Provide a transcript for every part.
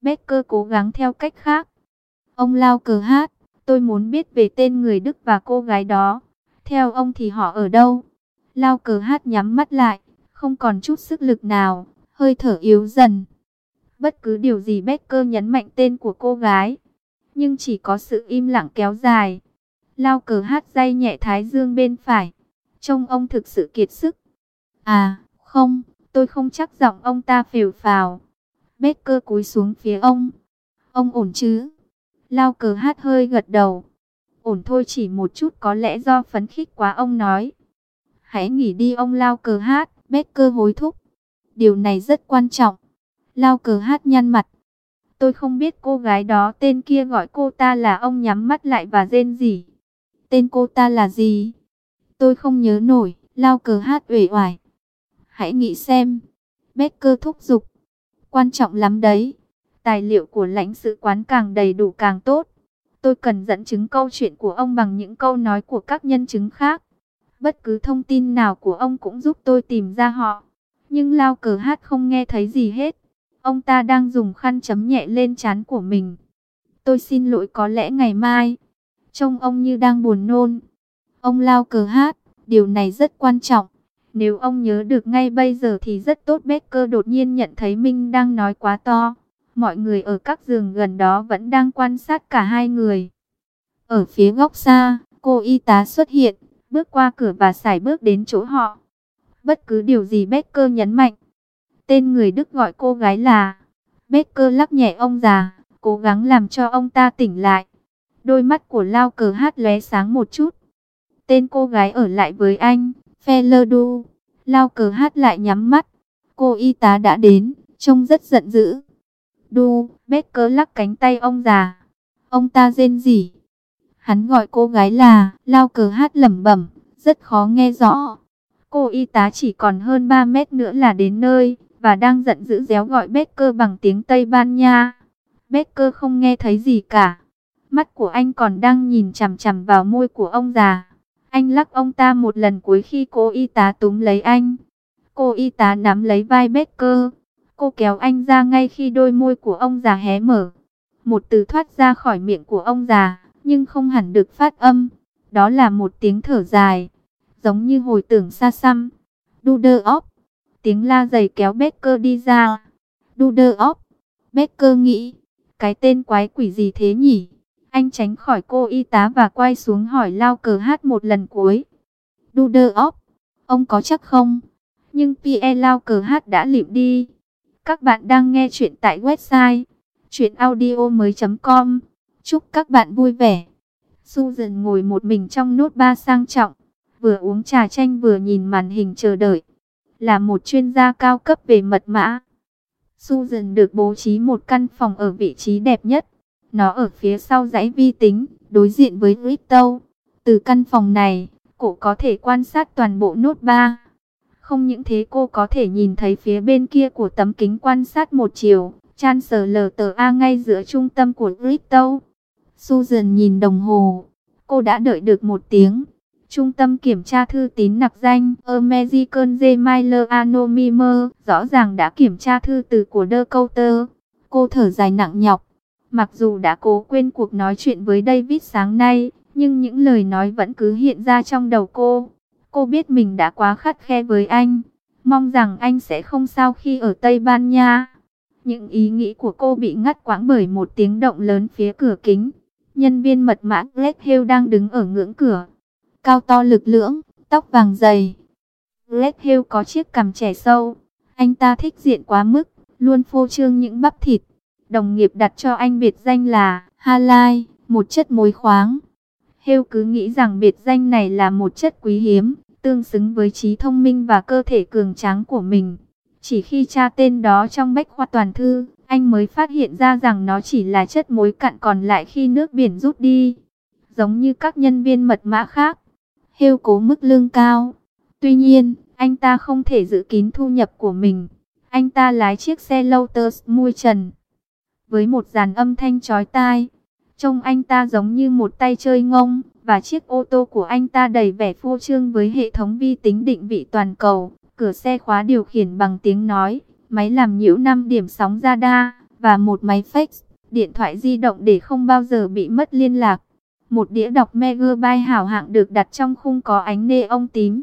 Becker cố gắng theo cách khác. Ông Lao Cờ Hát, tôi muốn biết về tên người Đức và cô gái đó. Theo ông thì họ ở đâu? Lao Cờ Hát nhắm mắt lại, không còn chút sức lực nào, hơi thở yếu dần. Bất cứ điều gì Becker nhấn mạnh tên của cô gái, nhưng chỉ có sự im lặng kéo dài. Lao Cờ Hát day nhẹ thái dương bên phải. Trông ông thực sự kiệt sức. À, không, tôi không chắc. Giọng ông ta phều phào. Becker cúi xuống phía ông. Ông ổn chứ? Lao Cờ Hát hơi gật đầu. Ổn thôi, chỉ một chút, có lẽ do phấn khích quá, ông nói. Hãy nghỉ đi ông Lao Cờ Hát, Becker hối thúc. Điều này rất quan trọng. Lao Cờ Hát nhăn mặt. Tôi không biết cô gái đó, tên kia gọi cô ta là, ông nhắm mắt lại và rên rỉ. Tên cô ta là gì? Tôi không nhớ nổi. Lao Cờ Hát uể oải. Hãy nghĩ xem. Becker thúc giục. Quan trọng lắm đấy. Tài liệu của lãnh sự quán càng đầy đủ càng tốt. Tôi cần dẫn chứng câu chuyện của ông bằng những câu nói của các nhân chứng khác. Bất cứ thông tin nào của ông cũng giúp tôi tìm ra họ. Nhưng Lao Cờ Hát không nghe thấy gì hết. Ông ta đang dùng khăn chấm nhẹ lên trán của mình. Tôi xin lỗi, có lẽ ngày mai. Trông ông như đang buồn nôn. Ông Lao Cờ Hát, điều này rất quan trọng. Nếu ông nhớ được ngay bây giờ thì rất tốt. Becker đột nhiên nhận thấy mình đang nói quá to. Mọi người ở các giường gần đó vẫn đang quan sát cả hai người. Ở phía góc xa, cô y tá xuất hiện, bước qua cửa và sải bước đến chỗ họ. Bất cứ điều gì, Becker nhấn mạnh. Tên người Đức gọi cô gái là... Becker lắc nhẹ ông già, cố gắng làm cho ông ta tỉnh lại. Đôi mắt của Lao Cờ Hát lóe sáng một chút. Tên cô gái ở lại với anh, Fellerdu. Lao Cờ Hát lại nhắm mắt. Cô y tá đã đến, trông rất giận dữ. Becker lắc cánh tay ông già. Ông ta rên rỉ. Hắn gọi cô gái là... Lao Cờ Hát lẩm bẩm, rất khó nghe rõ. Cô y tá chỉ còn hơn 3 mét nữa là đến nơi, và đang giận dữ réo gọi Becker bằng tiếng Tây Ban Nha. Becker không nghe thấy gì cả. Mắt của anh còn đang nhìn chằm chằm vào môi của ông già. Anh lắc ông ta một lần cuối khi cô y tá túm lấy anh. Cô y tá nắm lấy vai Becker. Cô kéo anh ra ngay khi đôi môi của ông già hé mở. Một từ thoát ra khỏi miệng của ông già, nhưng không hẳn được phát âm. Đó là một tiếng thở dài, giống như hồi tưởng xa xăm. Duderop. Tiếng la giày kéo Becker đi ra. Duderop. Becker nghĩ, cái tên quái quỷ gì thế nhỉ? Anh tránh khỏi cô y tá và quay xuống hỏi Lao Cờ Hát một lần cuối. Duderop, ông có chắc không? Nhưng Pierre Lao Cờ Hát đã lịm đi. Các bạn đang nghe chuyện tại website chuyenaudio.com. Chúc các bạn vui vẻ. Susan ngồi một mình trong nốt bar sang trọng, vừa uống trà chanh vừa nhìn màn hình chờ đợi. Là một chuyên gia cao cấp về mật mã, Susan được bố trí một căn phòng ở vị trí đẹp nhất. Nó ở phía sau dãy vi tính, đối diện với crypto. Từ căn phòng này, cô có thể quan sát toàn bộ nốt bar. Không những thế, cô có thể nhìn thấy phía bên kia của tấm kính quan sát một chiều, Chancellor ngay giữa trung tâm của crypto. Susan nhìn đồng hồ. Cô đã đợi được 1 tiếng. Trung tâm kiểm tra thư tín nặc danh American Gmailer Anonymous rõ ràng đã kiểm tra thư từ của The Counter. Cô thở dài nặng nhọc. Mặc dù đã cố quên cuộc nói chuyện với David sáng nay, nhưng những lời nói vẫn cứ hiện ra trong đầu cô. Cô biết mình đã quá khắt khe với anh. Mong rằng anh sẽ không sao khi ở Tây Ban Nha. Những ý nghĩ của cô bị ngắt quãng bởi một tiếng động lớn phía cửa kính. Nhân viên mật mã Greg Hill đang đứng ở ngưỡng cửa. Cao to lực lưỡng, tóc vàng dày. Greg Hill có chiếc cằm trẻ sâu. Anh ta thích diện quá mức, luôn phô trương những bắp thịt. Đồng nghiệp đặt cho anh biệt danh là Halai, một chất muối khoáng. Hill cứ nghĩ rằng biệt danh này là một chất quý hiếm, tương xứng với trí thông minh và cơ thể cường tráng của mình. Chỉ khi tra tên đó trong bách khoa toàn thư, anh mới phát hiện ra rằng nó chỉ là chất muối cặn còn lại khi nước biển rút đi. Giống như các nhân viên mật mã khác, Hill cố mức lương cao. Tuy nhiên, anh ta không thể giữ kín thu nhập của mình. Anh ta lái chiếc xe Lotus mui trần với một dàn âm thanh chói tai. Trông anh ta giống như một tay chơi ngông, và chiếc ô tô của anh ta đầy vẻ phô trương với hệ thống vi tính định vị toàn cầu. Cửa xe khóa điều khiển bằng tiếng nói, máy làm nhiễu 5 điểm sóng radar, và một máy fax, điện thoại di động để không bao giờ bị mất liên lạc. Một đĩa đọc megabyte hảo hạng được đặt trong khung có ánh neon tím.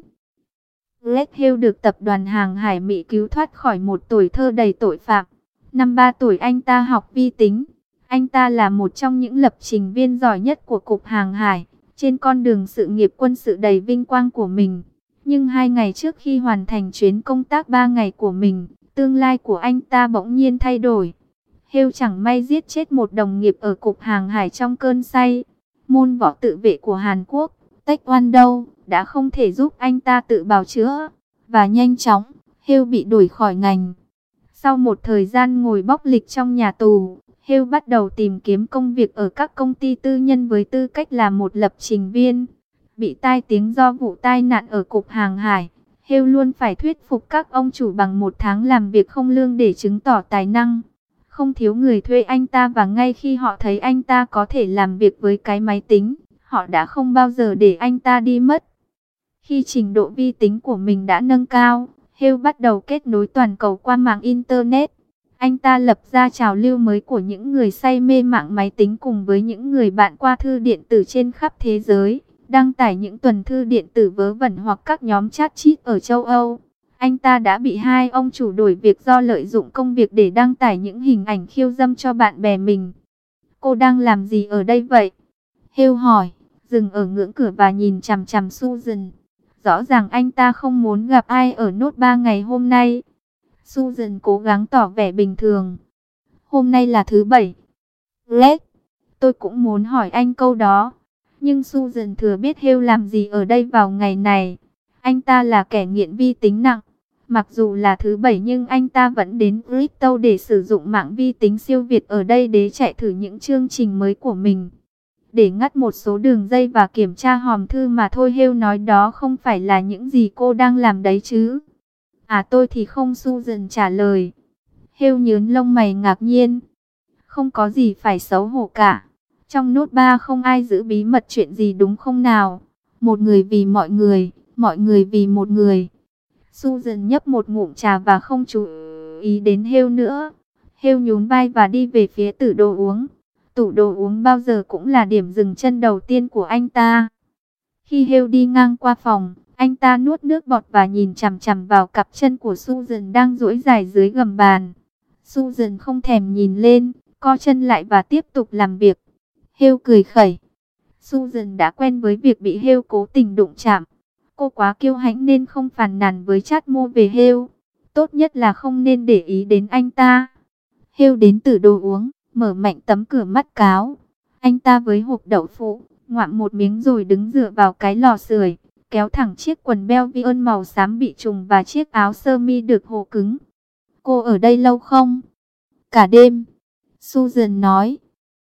Greg Hill được tập đoàn hàng hải Mỹ cứu thoát khỏi một tuổi thơ đầy tội phạm. Năm 3 tuổi anh ta học vi tính. Anh ta là một trong những lập trình viên giỏi nhất của Cục Hàng hải, trên con đường sự nghiệp quân sự đầy vinh quang của mình. Nhưng 2 ngày trước khi hoàn thành chuyến công tác 3 ngày của mình, tương lai của anh ta bỗng nhiên thay đổi. Hill chẳng may giết chết một đồng nghiệp ở Cục Hàng hải trong cơn say. Môn võ tự vệ của Hàn Quốc, Taekwondo, đã không thể giúp anh ta tự bào chữa. Và nhanh chóng, Hill bị đuổi khỏi ngành. Sau một thời gian ngồi bóc lịch trong nhà tù, Hill bắt đầu tìm kiếm công việc ở các công ty tư nhân với tư cách là một lập trình viên. Bị tai tiếng do vụ tai nạn ở Cục Hàng hải, Hill luôn phải thuyết phục các ông chủ bằng 1 tháng làm việc không lương để chứng tỏ tài năng. Không thiếu người thuê anh ta và ngay khi họ thấy anh ta có thể làm việc với cái máy tính, họ đã không bao giờ để anh ta đi mất. Khi trình độ vi tính của mình đã nâng cao, Hill bắt đầu kết nối toàn cầu qua mạng Internet. Anh ta lập ra trào lưu mới của những người say mê mạng máy tính cùng với những người bạn qua thư điện tử trên khắp thế giới, đăng tải những tuần thư điện tử vớ vẩn hoặc các nhóm chat chít ở châu Âu. Anh ta đã bị 2 ông chủ đuổi việc do lợi dụng công việc để đăng tải những hình ảnh khiêu dâm cho bạn bè mình. Cô đang làm gì ở đây vậy? Hill hỏi, dừng ở ngưỡng cửa và nhìn chằm chằm Susan. Rõ ràng anh ta không muốn gặp ai ở nốt 3 ngày hôm nay. Susan cố gắng tỏ vẻ bình thường. Hôm nay là thứ Bảy. Greg, tôi cũng muốn hỏi anh câu đó. Nhưng Susan thừa biết Hill làm gì ở đây vào ngày này. Anh ta là kẻ nghiện vi tính nặng. Mặc dù là thứ Bảy nhưng anh ta vẫn đến Crypto để sử dụng mạng vi tính siêu việt ở đây để chạy thử những chương trình mới của mình. Để ngắt một số đường dây và kiểm tra hòm thư mà thôi. Hill nói đó không phải là những gì cô đang làm đấy chứ. À tôi thì không, Susan trả lời. Hill nhướng lông mày ngạc nhiên. Không có gì phải xấu hổ cả. Trong nốt 3 không ai giữ bí mật chuyện gì đúng không nào? Một người vì mọi người vì một người. Susan nhấp một ngụm trà và không chú ý đến Hill nữa. Hill nhún vai và đi về phía tủ đồ uống. Tủ đồ uống bao giờ cũng là điểm dừng chân đầu tiên của anh ta. Khi Hill đi ngang qua phòng, anh ta nuốt nước bọt và nhìn chằm chằm vào cặp chân của Susan đang duỗi dài dưới gầm bàn. Susan không thèm nhìn lên, co chân lại và tiếp tục làm việc. Hill cười khẩy. Susan đã quen với việc bị Hill cố tình đụng chạm. Cô quá kiêu hãnh nên không phàn nàn với chat mô về Hill. Tốt nhất là không nên để ý đến anh ta. Hill đến từ đồ uống, mở mạnh tấm cửa mắt cáo. Anh ta với hộp đậu phụ, ngoạm một miếng rồi đứng dựa vào cái lò sưởi, kéo thẳng chiếc quần Belgian màu xám bị trùng và chiếc áo sơ mi được hổ cứng. Cô ở đây lâu không? Cả đêm, Susan nói.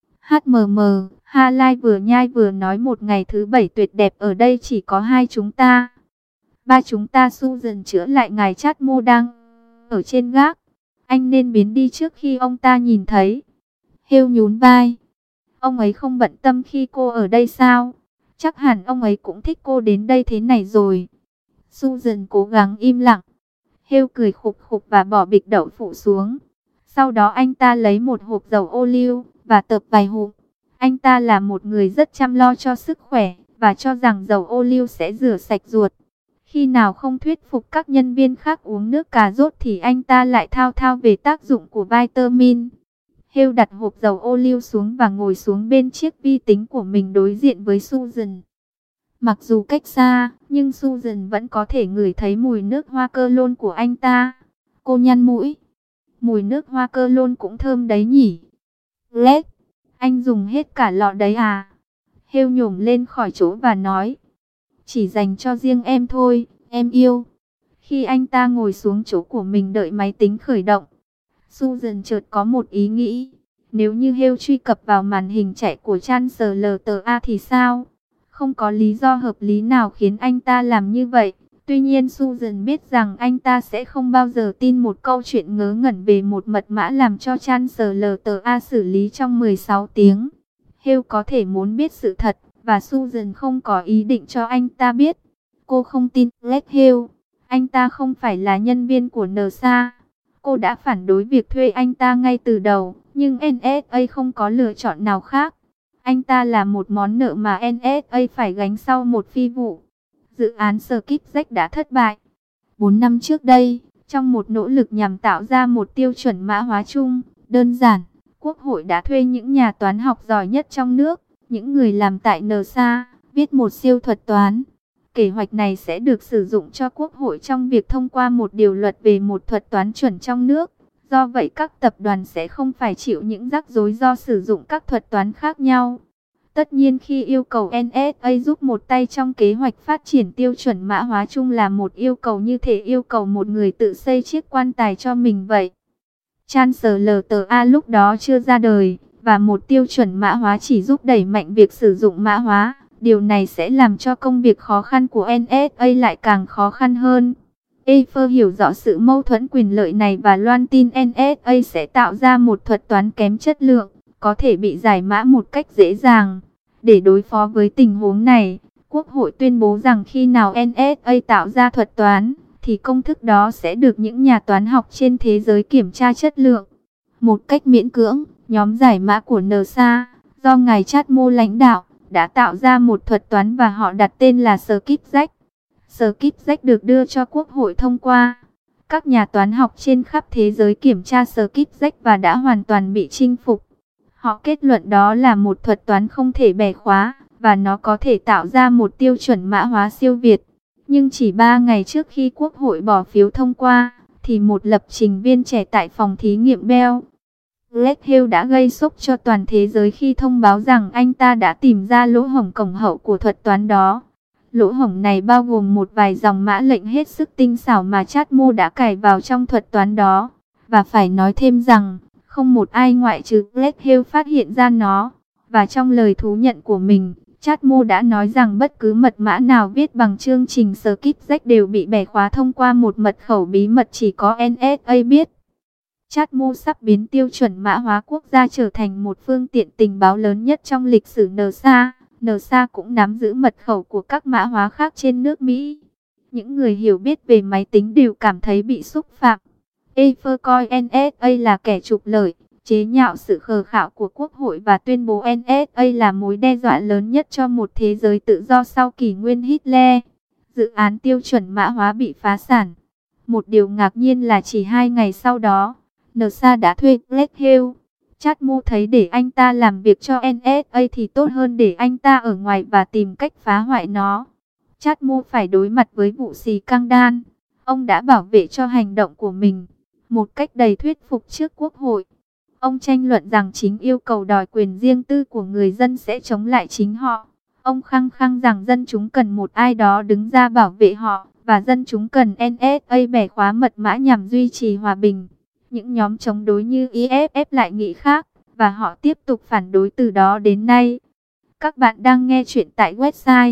HMM, Halai vừa nhai vừa nói, một ngày thứ Bảy tuyệt đẹp, ở đây chỉ có 2 chúng ta. 3 chúng ta. Susan chữa lại, ngài Chát Mô đang ở trên gác. Anh nên biến đi trước khi ông ta nhìn thấy. Hill nhún vai. Ông ấy không bận tâm khi cô ở đây sao? Chắc hẳn ông ấy cũng thích cô đến đây thế này rồi. Susan cố gắng im lặng. Hill cười khục khục và bỏ bịch đậu phụ xuống. Sau đó anh ta lấy một hộp dầu ô liu và tập vài hộp. Anh ta là một người rất chăm lo cho sức khỏe và cho rằng dầu ô liu sẽ rửa sạch ruột. Khi nào không thuyết phục các nhân viên khác uống nước cà rốt thì anh ta lại thao thao về tác dụng của vitamin. Hill đặt hộp dầu ô liu xuống và ngồi xuống bên chiếc vi tính của mình đối diện với Susan. Mặc dù cách xa, nhưng Susan vẫn có thể ngửi thấy mùi nước hoa cơ lôn của anh ta. Cô nhăn mũi. Mùi nước hoa cơ lôn cũng thơm đấy nhỉ? Greg, anh dùng hết cả lọ đấy à? Hill nhổm lên khỏi chỗ và nói. Chỉ dành cho riêng em thôi, em yêu. Khi anh ta ngồi xuống chỗ của mình đợi máy tính khởi động, Susan chợt có một ý nghĩ. Nếu như Hill truy cập vào màn hình chạy của Translata thì sao? Không có lý do hợp lý nào khiến anh ta làm như vậy. Tuy nhiên Susan biết rằng anh ta sẽ không bao giờ tin một câu chuyện ngớ ngẩn về một mật mã làm cho Translata xử lý trong 16 tiếng. Hill có thể muốn biết sự thật, và Susan không có ý định cho anh ta biết. Cô không tin Greg Hill. Anh ta không phải là nhân viên của NASA. Cô đã phản đối việc thuê anh ta ngay từ đầu, nhưng NSA không có lựa chọn nào khác. Anh ta là một món nợ mà NSA phải gánh sau một phi vụ. Dự án Skipjack đã thất bại. 4 năm trước đây, trong một nỗ lực nhằm tạo ra một tiêu chuẩn mã hóa chung, đơn giản, Quốc hội đã thuê những nhà toán học giỏi nhất trong nước, những người làm tại NASA, viết một siêu thuật toán. Kế hoạch này sẽ được sử dụng cho Quốc hội trong việc thông qua một điều luật về một thuật toán chuẩn trong nước. Do vậy các tập đoàn sẽ không phải chịu những rắc rối do sử dụng các thuật toán khác nhau. Tất nhiên khi yêu cầu NSA giúp một tay trong kế hoạch phát triển tiêu chuẩn mã hóa chung là một yêu cầu như thể yêu cầu một người tự xây chiếc quan tài cho mình vậy. Translata lúc đó chưa ra đời, và một tiêu chuẩn mã hóa chỉ giúp đẩy mạnh việc sử dụng mã hóa. Điều này sẽ làm cho công việc khó khăn của NSA lại càng khó khăn hơn. Eiffel hiểu rõ sự mâu thuẫn quyền lợi này và loan tin NSA sẽ tạo ra một thuật toán kém chất lượng, có thể bị giải mã một cách dễ dàng. Để đối phó với tình huống này, Quốc hội tuyên bố rằng khi nào NSA tạo ra thuật toán, thì công thức đó sẽ được những nhà toán học trên thế giới kiểm tra chất lượng. Một cách miễn cưỡng, nhóm giải mã của NASA, do ngài Chatmo lãnh đạo, đã tạo ra một thuật toán và họ đặt tên là Skipjack. Skipjack được đưa cho Quốc hội thông qua. Các nhà toán học trên khắp thế giới kiểm tra Skipjack và đã hoàn toàn bị chinh phục. Họ kết luận đó là một thuật toán không thể bẻ khóa, và nó có thể tạo ra một tiêu chuẩn mã hóa siêu việt. Nhưng chỉ 3 ngày trước khi Quốc hội bỏ phiếu thông qua, thì một lập trình viên trẻ tại phòng thí nghiệm Bell Hill đã gây sốc cho toàn thế giới khi thông báo rằng anh ta đã tìm ra lỗ hổng cổng hậu của thuật toán đó. Lỗ hổng này bao gồm một vài dòng mã lệnh hết sức tinh xảo mà Chatmo đã cài vào trong thuật toán đó. Và phải nói thêm rằng, không một ai ngoại trừ Hill phát hiện ra nó. Và trong lời thú nhận của mình, Chatmo đã nói rằng bất cứ mật mã nào viết bằng chương trình Skipjack đều bị bẻ khóa thông qua một mật khẩu bí mật chỉ có NSA biết. Chatmo sắp biến tiêu chuẩn mã hóa quốc gia trở thành một phương tiện tình báo lớn nhất trong lịch sử NASA. NASA cũng nắm giữ mật khẩu của các mã hóa khác trên nước Mỹ. Những người hiểu biết về máy tính đều cảm thấy bị xúc phạm. Eiffel coi NSA là kẻ trục lợi, chế nhạo sự khờ khạo của Quốc hội và tuyên bố NSA là mối đe dọa lớn nhất cho một thế giới tự do sau kỷ nguyên Hitler. Dự án tiêu chuẩn mã hóa bị phá sản. Một điều ngạc nhiên là chỉ 2 ngày sau đó, NASA đã thuê Hill. Chatmo thấy để anh ta làm việc cho NSA thì tốt hơn để anh ta ở ngoài và tìm cách phá hoại nó. Chatmo phải đối mặt với vụ xì căng đan. Ông đã bảo vệ cho hành động của mình một cách đầy thuyết phục trước Quốc hội. Ông tranh luận rằng chính yêu cầu đòi quyền riêng tư của người dân sẽ chống lại chính họ. Ông khăng khăng rằng dân chúng cần một ai đó đứng ra bảo vệ họ, và dân chúng cần NSA bẻ khóa mật mã nhằm duy trì hòa bình. Những nhóm chống đối như EFF lại nghĩ khác, và họ tiếp tục phản đối từ đó đến nay. Các bạn đang nghe chuyện tại website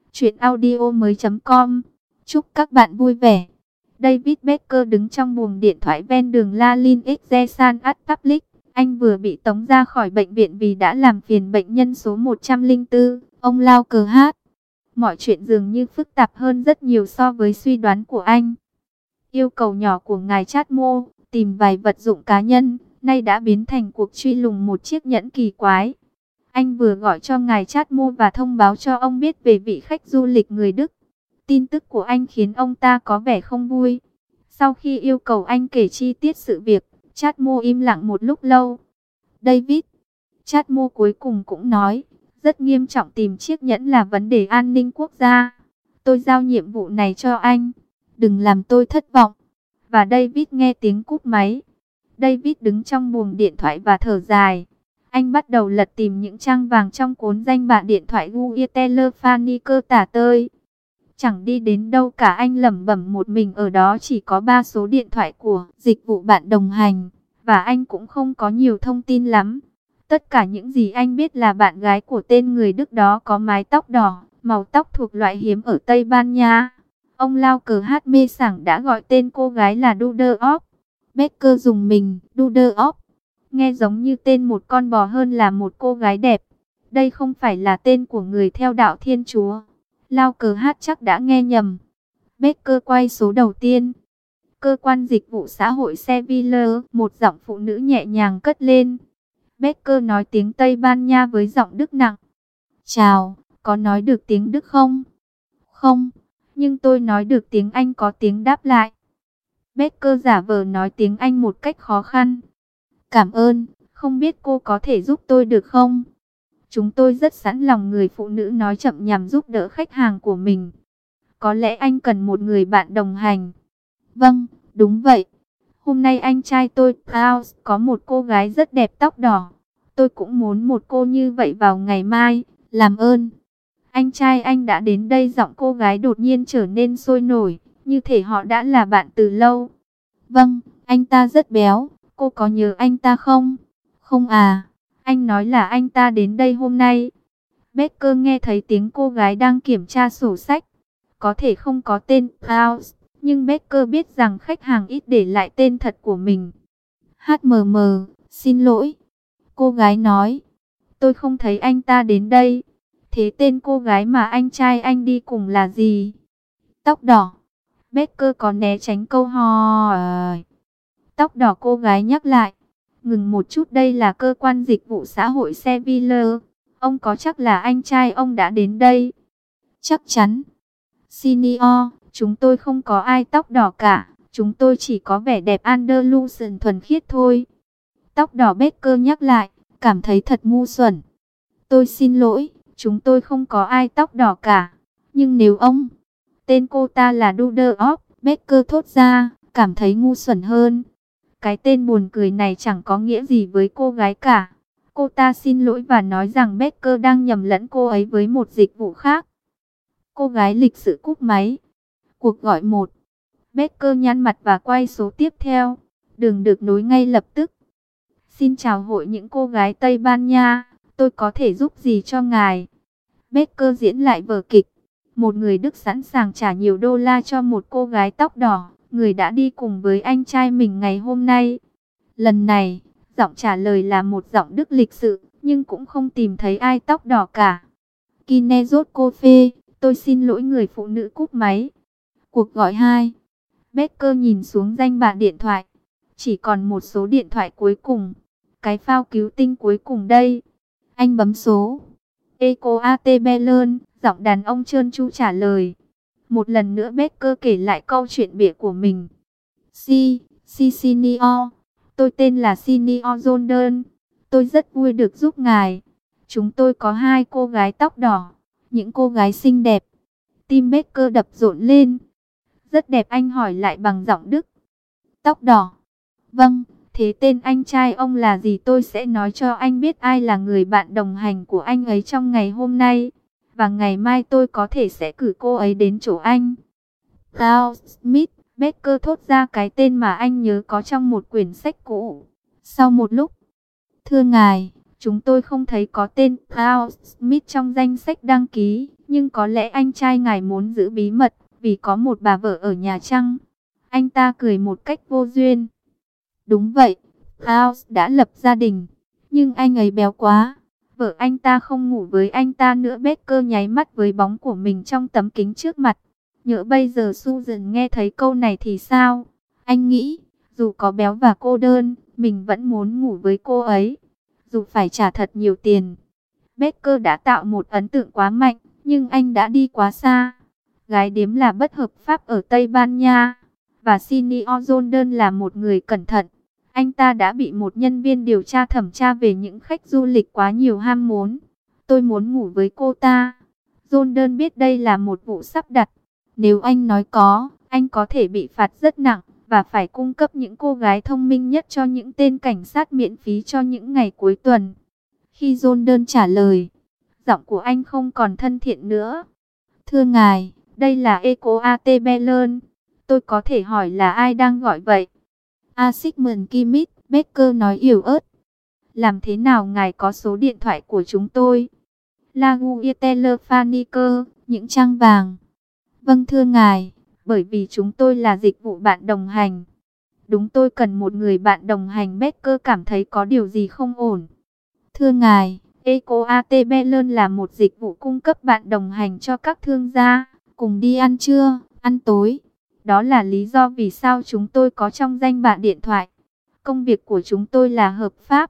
chuyenaudio.com. Chúc các bạn vui vẻ. David Becker đứng trong buồng điện thoại ven đường Lalin Exesan at Public. Anh vừa bị tống ra khỏi bệnh viện vì đã làm phiền bệnh nhân số 104, ông Lau Cờ Hát. Mọi chuyện dường như phức tạp hơn rất nhiều so với suy đoán của anh. Yêu cầu nhỏ của ngài Chatmo, tìm vài vật dụng cá nhân, nay đã biến thành cuộc truy lùng một chiếc nhẫn kỳ quái. Anh vừa gọi cho ngài Chatmo và thông báo cho ông biết về vị khách du lịch người Đức. Tin tức của anh khiến ông ta có vẻ không vui. Sau khi yêu cầu anh kể chi tiết sự việc, Chatmo im lặng một lúc lâu. David, Chatmo cuối cùng cũng nói, rất nghiêm trọng tìm chiếc nhẫn là vấn đề an ninh quốc gia. Tôi giao nhiệm vụ này cho anh. Đừng làm tôi thất vọng. Và David nghe tiếng cúp máy. David đứng trong buồng điện thoại và thở dài. Anh bắt đầu lật tìm những trang vàng trong cuốn danh bạ điện thoại Google Telephonic tả tơi. Chẳng đi đến đâu cả, anh lẩm bẩm một mình, ở đó chỉ có 3 số điện thoại của dịch vụ bạn đồng hành. Và anh cũng không có nhiều thông tin lắm. Tất cả những gì anh biết là bạn gái của tên người Đức đó có mái tóc đỏ, màu tóc thuộc loại hiếm ở Tây Ban Nha. Ông Lau Cờ Hát mê sảng đã gọi tên cô gái là Duderhoff. Becker dùng mình, Duderhoff. Nghe giống như tên một con bò hơn là một cô gái đẹp. Đây không phải là tên của người theo đạo Thiên Chúa. Lau Cờ Hát chắc đã nghe nhầm. Becker quay số đầu tiên. Cơ quan dịch vụ xã hội Seville, một giọng phụ nữ nhẹ nhàng cất lên. Becker nói tiếng Tây Ban Nha với giọng Đức nặng. Chào, có nói được tiếng Đức không? Không, nhưng tôi nói được tiếng Anh, có tiếng đáp lại. Becker giả vờ nói tiếng Anh một cách khó khăn. Cảm ơn, không biết cô có thể giúp tôi được không? Chúng tôi rất sẵn lòng, người phụ nữ nói chậm nhằm giúp đỡ khách hàng của mình. Có lẽ anh cần một người bạn đồng hành. Vâng, đúng vậy. Hôm nay anh trai tôi, Klaus, có một cô gái rất đẹp tóc đỏ. Tôi cũng muốn một cô như vậy vào ngày mai. Làm ơn. Anh trai anh đã đến đây, giọng cô gái đột nhiên trở nên sôi nổi, như thể họ đã là bạn từ lâu. Vâng, anh ta rất béo. Cô có nhớ anh ta không? Không à, anh nói là anh ta đến đây hôm nay. Becker nghe thấy tiếng cô gái đang kiểm tra sổ sách. Có thể không có tên Klaus, nhưng Becker biết rằng khách hàng ít để lại tên thật của mình. HMM, xin lỗi. Cô gái nói, tôi không thấy anh ta đến đây. Thế tên cô gái mà anh trai anh đi cùng là gì? Tóc đỏ. Becker có né tránh câu hỏi. Tóc đỏ, cô gái nhắc lại. Ngừng một chút, đây là cơ quan dịch vụ xã hội Seville. Ông có chắc là anh trai ông đã đến đây? Chắc chắn. Senior, chúng tôi không có ai tóc đỏ cả. Chúng tôi chỉ có vẻ đẹp Andalusian thuần khiết thôi. Tóc đỏ, Becker nhắc lại, cảm thấy thật ngu xuẩn. Tôi xin lỗi, chúng tôi không có ai tóc đỏ cả. Nhưng nếu ông... Tên cô ta là Duderhoff, Becker thốt ra, cảm thấy ngu xuẩn hơn. Cái tên buồn cười này chẳng có nghĩa gì với cô gái cả. Cô ta xin lỗi và nói rằng Becker đang nhầm lẫn cô ấy với một dịch vụ khác. Cô gái lịch sự cúp máy. Cuộc gọi 1. Becker nhăn mặt và quay số tiếp theo. Đường được nối ngay lập tức. Xin chào hội những cô gái Tây Ban Nha. Tôi có thể giúp gì cho ngài? Becker diễn lại vở kịch. Một người Đức sẵn sàng trả nhiều đô la cho một cô gái tóc đỏ, người đã đi cùng với anh trai mình ngày hôm nay. Lần này, giọng trả lời là một giọng Đức lịch sự, nhưng cũng không tìm thấy ai tóc đỏ cả. Kinezot Coffee, tôi xin lỗi, người phụ nữ cúp máy. Cuộc gọi 2. Becker nhìn xuống danh bạ điện thoại. Chỉ còn một số điện thoại cuối cùng. Cái phao cứu tinh cuối cùng đây. Anh bấm số. Eco AT Bellon, giọng đàn ông trơn tru trả lời. Một lần nữa Becker kể lại câu chuyện bịa của mình. Senior, tôi tên là Senior Jordan. Tôi rất vui được giúp ngài. Chúng tôi có hai cô gái tóc đỏ, những cô gái xinh đẹp. Tim Becker đập rộn lên. Rất đẹp, anh hỏi lại bằng giọng Đức. Tóc đỏ. Vâng, thế tên anh trai ông là gì? Tôi sẽ nói cho anh biết ai là người bạn đồng hành của anh ấy trong ngày hôm nay. Và ngày mai tôi có thể sẽ cử cô ấy đến chỗ anh. Klaus Smith, Becker thốt ra cái tên mà anh nhớ có trong một quyển sách cũ. Sau một lúc, thưa ngài, chúng tôi không thấy có tên Klaus Smith trong danh sách đăng ký. Nhưng có lẽ anh trai ngài muốn giữ bí mật, vì có một bà vợ ở nhà chăng? Anh ta cười một cách vô duyên. Đúng vậy, Klaus đã lập gia đình, nhưng anh ấy béo quá. Vợ anh ta không ngủ với anh ta nữa. Becker nháy mắt với bóng của mình trong tấm kính trước mặt. Nhỡ bây giờ Susan nghe thấy câu này thì sao? Anh nghĩ, dù có béo và cô đơn, mình vẫn muốn ngủ với cô ấy. Dù phải trả thật nhiều tiền. Becker đã tạo một ấn tượng quá mạnh, nhưng anh đã đi quá xa. Gái điếm là bất hợp pháp ở Tây Ban Nha. Và Senior Jordan là một người cẩn thận. Anh ta đã bị một nhân viên điều tra thẩm tra về những khách du lịch quá nhiều ham muốn. Tôi muốn ngủ với cô ta. Jordan biết đây là một vụ sắp đặt. Nếu anh nói có, anh có thể bị phạt rất nặng và phải cung cấp những cô gái thông minh nhất cho những tên cảnh sát miễn phí cho những ngày cuối tuần. Khi Jordan trả lời, giọng của anh không còn thân thiện nữa. Thưa ngài, đây là Eco AT Bellon. Tôi có thể hỏi là ai đang gọi vậy? Sigmund Kimmich, Becker nói yếu ớt. Làm thế nào ngài có số điện thoại của chúng tôi? La Guia Telefonique, những trang vàng. Vâng thưa ngài, bởi vì chúng tôi là dịch vụ bạn đồng hành. Đúng, tôi cần một người bạn đồng hành. Becker cảm thấy có điều gì không ổn. Thưa ngài, Eco AT Bellon là một dịch vụ cung cấp bạn đồng hành cho các thương gia. Cùng đi ăn trưa, ăn tối. Đó là lý do vì sao chúng tôi có trong danh bạ điện thoại. Công việc của chúng tôi là hợp pháp.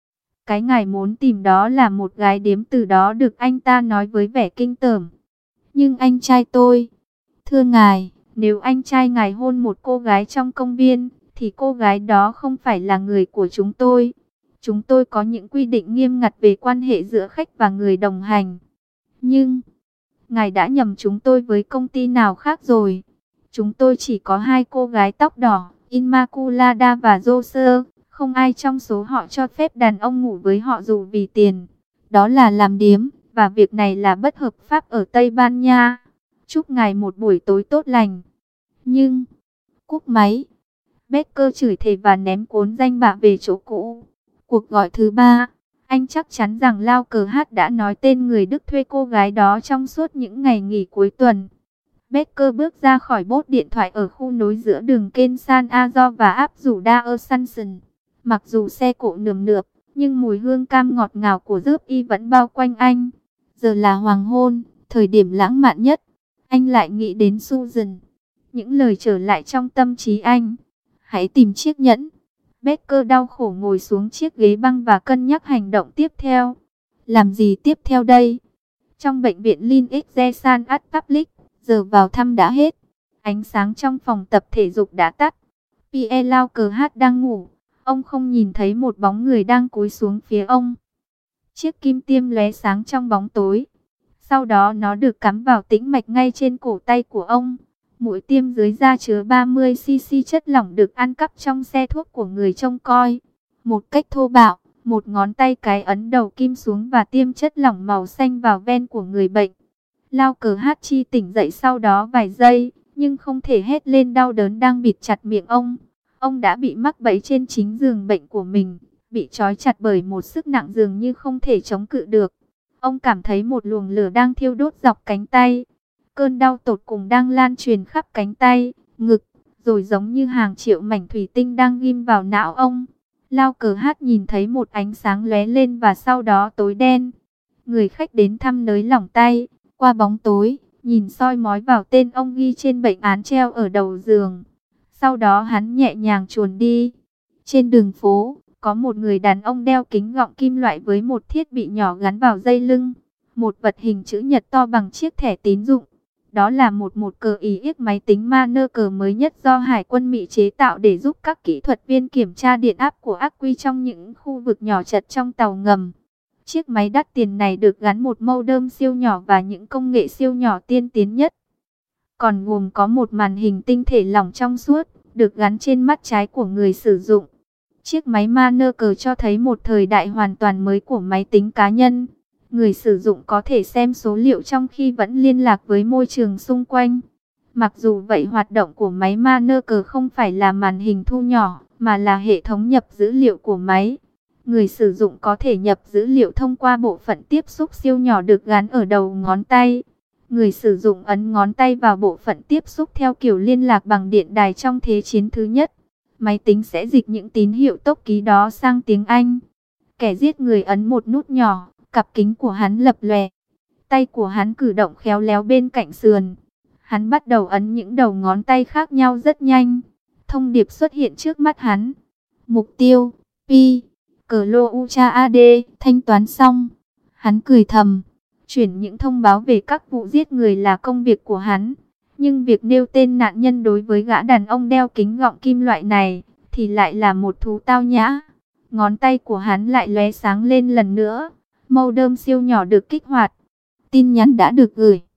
Cái ngài muốn tìm đó là một gái điếm, từ đó được anh ta nói với vẻ kinh tởm. Nhưng anh trai tôi, thưa ngài, nếu anh trai ngài hôn một cô gái trong công viên, thì cô gái đó không phải là người của chúng tôi. Chúng tôi có những quy định nghiêm ngặt về quan hệ giữa khách và người đồng hành. Nhưng, ngài đã nhầm chúng tôi với công ty nào khác rồi. Chúng tôi chỉ có 2 cô gái tóc đỏ, Immaculada và Joser. Không ai trong số họ cho phép đàn ông ngủ với họ dù vì tiền. Đó là làm điếm, và việc này là bất hợp pháp ở Tây Ban Nha. Chúc ngài một buổi tối tốt lành. Nhưng, cúp máy. Becker chửi thề và ném cuốn danh bạ về chỗ cũ. Cuộc gọi thứ 3. Anh chắc chắn rằng Lao Cờ Hát đã nói tên người Đức thuê cô gái đó trong suốt những ngày nghỉ cuối tuần. Becker bước ra khỏi bốt điện thoại ở khu nối giữa đường kênh San Azor và áp rủ Dar Sanson. Mặc dù xe cộ nườm nượp, nhưng mùi hương cam ngọt ngào của rớp y vẫn bao quanh anh. Giờ là hoàng hôn, thời điểm lãng mạn nhất. Anh lại nghĩ đến Susan. Những lời trở lại trong tâm trí anh. Hãy tìm chiếc nhẫn. Becker đau khổ ngồi xuống chiếc ghế băng và cân nhắc hành động tiếp theo. Làm gì tiếp theo đây? Trong bệnh viện Linx San Ad Public, giờ vào thăm đã hết. Ánh sáng trong phòng tập thể dục đã tắt. Pierre Lao Cờ Hát đang ngủ. Ông không nhìn thấy một bóng người đang cúi xuống phía ông. Chiếc kim tiêm lóe sáng trong bóng tối. Sau đó nó được cắm vào tĩnh mạch ngay trên cổ tay của ông. Mũi tiêm dưới da chứa 30cc chất lỏng được ăn cắp trong xe thuốc của người trông coi. Một cách thô bạo, một ngón tay cái ấn đầu kim xuống và tiêm chất lỏng màu xanh vào ven của người bệnh. Lao Cờ Hát chi tỉnh dậy sau đó vài giây, nhưng không thể hét lên đau đớn đang bịt chặt miệng ông. Ông đã bị mắc bẫy trên chính giường bệnh của mình, bị trói chặt bởi một sức nặng dường như không thể chống cự được. Ông cảm thấy một luồng lửa đang thiêu đốt dọc cánh tay. Cơn đau tột cùng đang lan truyền khắp cánh tay, ngực, rồi giống như hàng triệu mảnh thủy tinh đang ghim vào não ông. Lao Cờ Hát nhìn thấy một ánh sáng lóe lên và sau đó tối đen. Người khách đến thăm nới lỏng tay, qua bóng tối, nhìn soi mói vào tên ông ghi trên bệnh án treo ở đầu giường. Sau đó hắn nhẹ nhàng chuồn đi. Trên đường phố, có một người đàn ông đeo kính gọng kim loại với một thiết bị nhỏ gắn vào dây lưng. Một vật hình chữ nhật to bằng chiếc thẻ tín dụng. Đó là một cờ ý yếc máy tính Manner cờ mới nhất do Hải quân Mỹ chế tạo để giúp các kỹ thuật viên kiểm tra điện áp của ắc quy trong những khu vực nhỏ chật trong tàu ngầm. Chiếc máy đắt tiền này được gắn một modem siêu nhỏ và những công nghệ siêu nhỏ tiên tiến nhất. Còn gồm có một màn hình tinh thể lỏng trong suốt, được gắn trên mắt trái của người sử dụng. Chiếc máy Manner cờ cho thấy một thời đại hoàn toàn mới của máy tính cá nhân. Người sử dụng có thể xem số liệu trong khi vẫn liên lạc với môi trường xung quanh. Mặc dù vậy, hoạt động của máy Manner cờ không phải là màn hình thu nhỏ, mà là hệ thống nhập dữ liệu của máy. Người sử dụng có thể nhập dữ liệu thông qua bộ phận tiếp xúc siêu nhỏ được gắn ở đầu ngón tay. Người sử dụng ấn ngón tay vào bộ phận tiếp xúc theo kiểu liên lạc bằng điện đài trong Thế chiến thứ nhất. Máy tính sẽ dịch những tín hiệu tốc ký đó sang tiếng Anh. Kẻ giết người ấn một nút nhỏ, cặp kính của hắn lập lòe. Tay của hắn cử động khéo léo bên cạnh sườn. Hắn bắt đầu ấn những đầu ngón tay khác nhau rất nhanh. Thông điệp xuất hiện trước mắt hắn. Mục tiêu, Pi, Clo Ucha AD, thanh toán xong. Hắn cười thầm. Chuyển những thông báo về các vụ giết người là công việc của hắn. Nhưng việc nêu tên nạn nhân đối với gã đàn ông đeo kính gọng kim loại này, thì lại là một thú tao nhã. Ngón tay của hắn lại lóe sáng lên lần nữa. Modem siêu nhỏ được kích hoạt. Tin nhắn đã được gửi.